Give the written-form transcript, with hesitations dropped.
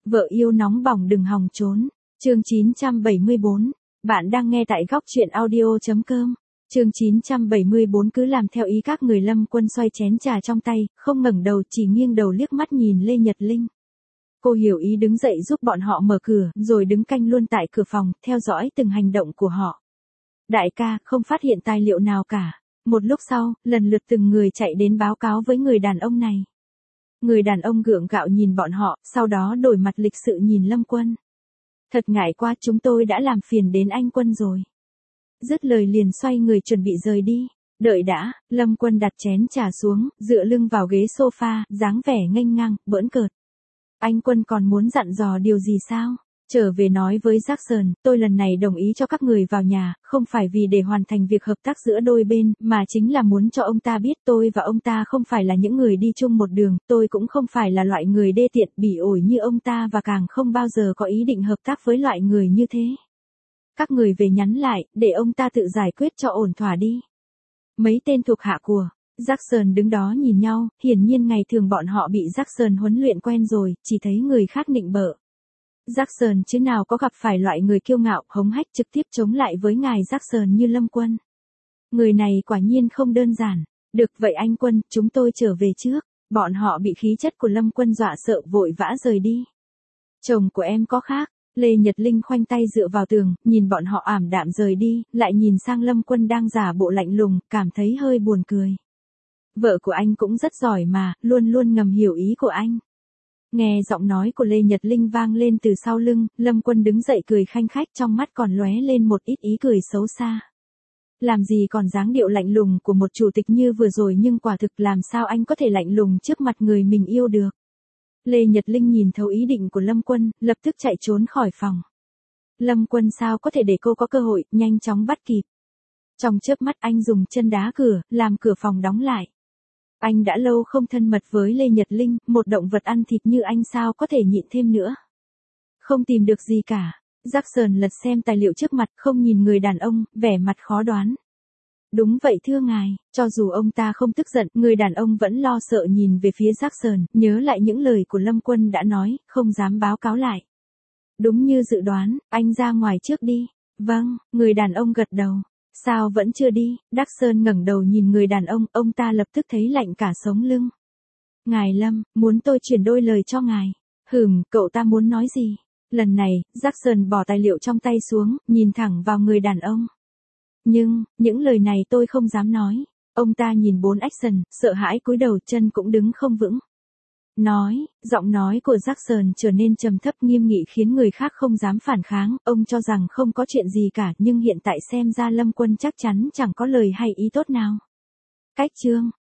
Vợ yêu nóng bỏng đừng hòng trốn. Chương 974. Bạn đang nghe tại góc truyện audio.com. Chương 974 cứ làm theo ý các người. Lâm Quân xoay chén trà trong tay, không ngẩng đầu, chỉ nghiêng đầu liếc mắt nhìn Lê Nhật Linh. Cô hiểu ý đứng dậy giúp bọn họ mở cửa, rồi đứng canh luôn tại cửa phòng, theo dõi từng hành động của họ. Đại ca, không phát hiện tài liệu nào cả. Một lúc sau, lần lượt từng người chạy đến báo cáo với người đàn ông này. Người đàn ông gượng gạo nhìn bọn họ, sau đó đổi mặt lịch sự nhìn Lâm Quân. Thật ngại quá, chúng tôi đã làm phiền đến anh Quân rồi. Dứt lời liền xoay người chuẩn bị rời đi. Đợi đã, Lâm Quân đặt chén trà xuống, dựa lưng vào ghế sofa, dáng vẻ nghênh ngang, bỡn cợt. Anh Quân còn muốn dặn dò điều gì sao? Trở về nói với Jackson, tôi lần này đồng ý cho các người vào nhà, không phải vì để hoàn thành việc hợp tác giữa đôi bên, mà chính là muốn cho ông ta biết tôi và ông ta không phải là những người đi chung một đường, tôi cũng không phải là loại người đê tiện, bỉ ổi như ông ta và càng không bao giờ có ý định hợp tác với loại người như thế. Các người về nhắn lại, để ông ta tự giải quyết cho ổn thỏa đi. Mấy tên thuộc hạ của Jackson đứng đó nhìn nhau, hiển nhiên ngày thường bọn họ bị Jackson huấn luyện quen rồi, chỉ thấy người khác nịnh bợ. Jackson chứ nào có gặp phải loại người kiêu ngạo, hống hách trực tiếp chống lại với ngài Jackson như Lâm Quân. Người này quả nhiên không đơn giản. Được vậy anh Quân, chúng tôi trở về trước. Bọn họ bị khí chất của Lâm Quân dọa sợ, vội vã rời đi. Chồng của em có khác. Lê Nhật Linh khoanh tay dựa vào tường, nhìn bọn họ ảm đạm rời đi, lại nhìn sang Lâm Quân đang giả bộ lạnh lùng, cảm thấy hơi buồn cười. Vợ của anh cũng rất giỏi mà, luôn luôn ngầm hiểu ý của anh. Nghe giọng nói của Lê Nhật Linh vang lên từ sau lưng, Lâm Quân đứng dậy cười khanh khách, trong mắt còn lóe lên một ít ý cười xấu xa. Làm gì còn dáng điệu lạnh lùng của một chủ tịch như vừa rồi, nhưng quả thực làm sao anh có thể lạnh lùng trước mặt người mình yêu được. Lê Nhật Linh nhìn thấu ý định của Lâm Quân, lập tức chạy trốn khỏi phòng. Lâm Quân sao có thể để cô có cơ hội, nhanh chóng bắt kịp. Trong chớp mắt anh dùng chân đá cửa, làm cửa phòng đóng lại. Anh đã lâu không thân mật với Lê Nhật Linh, một động vật ăn thịt như anh sao có thể nhịn thêm nữa. Không tìm được gì cả. Jackson lật xem tài liệu trước mặt, không nhìn người đàn ông, vẻ mặt khó đoán. Đúng vậy thưa ngài, cho dù ông ta không tức giận, người đàn ông vẫn lo sợ nhìn về phía Jackson, nhớ lại những lời của Lâm Quân đã nói, không dám báo cáo lại. Đúng như dự đoán, anh ra ngoài trước đi. Vâng, người đàn ông gật đầu. Sao vẫn chưa đi? Jackson ngẩng đầu nhìn người đàn ông ta lập tức thấy lạnh cả sống lưng. Ngài Lâm, muốn tôi chuyển đôi lời cho ngài. Cậu ta muốn nói gì? Lần này, Jackson bỏ tài liệu trong tay xuống, nhìn thẳng vào người đàn ông. Nhưng, những lời này tôi không dám nói. Ông ta nhìn bốn Action, sợ hãi cúi đầu, chân cũng đứng không vững. Giọng nói của Jackson trở nên trầm thấp nghiêm nghị khiến người khác không dám phản kháng, ông cho rằng không có chuyện gì cả, nhưng hiện tại xem ra Lâm Quân chắc chắn chẳng có lời hay ý tốt nào. Cách chương